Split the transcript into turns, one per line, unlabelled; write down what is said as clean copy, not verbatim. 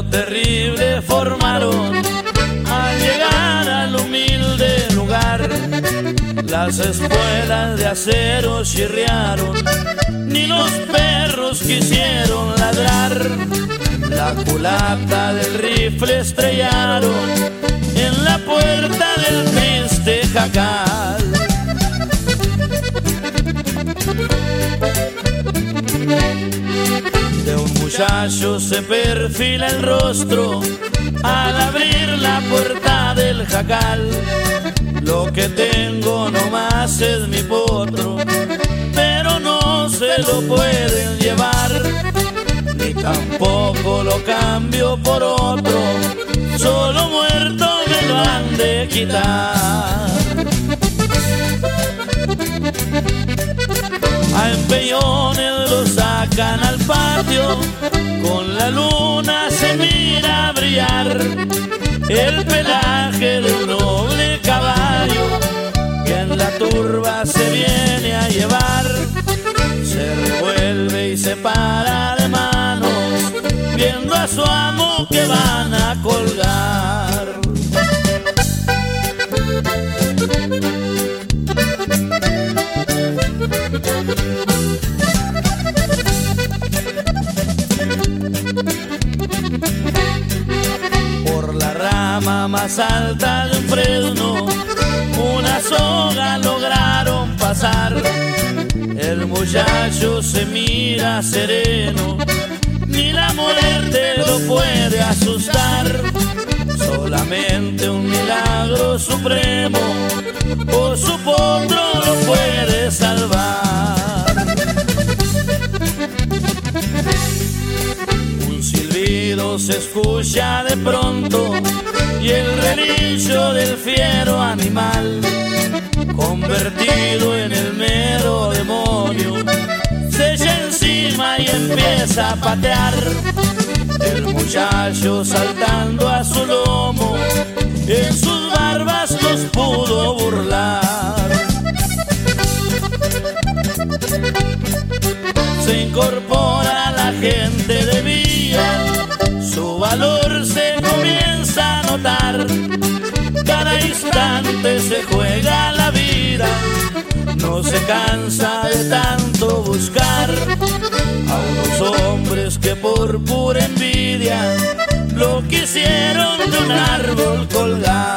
terrible formaron al llegar al humilde lugar. Las espuelas de acero chirriaron, ni los perros quisieron ladrar. La culata del rifle estrellaron en la puerta del triste jacal. De un muchacho se perfila el rostro al abrir la puerta del jacal. Lo que tengo nomás es mi potro, pero no se lo pueden llevar, ni tampoco lo cambio por otro, solo muerto me lo han de quitar. A empellones lo sacan al patio, con la luna se mira brillar el pelaje de un noble caballo que en la turba se viene a llevar. Se revuelve y se para de manos, viendo a su amo que van a colgar. Por la rama más alta de un fresno, una soga lograron pasar. El muchacho se mira sereno, ni la muerte lo puede asustar. Solamente un milagro supremo o su potro lo puede salvar. Un silbido se escucha de pronto y el relincho del fiero animal, convertido en el mero demonio, se echa encima y empieza a patear. El muchacho saltando a su lomo, en sus barbas los pudo burlar. Se incorpora la gente de vía, su valor se comienza a notar. Cada instante se juega la vida, no se cansa de tanto buscar a unos hombres que por pura envidia lo quisieron de un árbol colgar.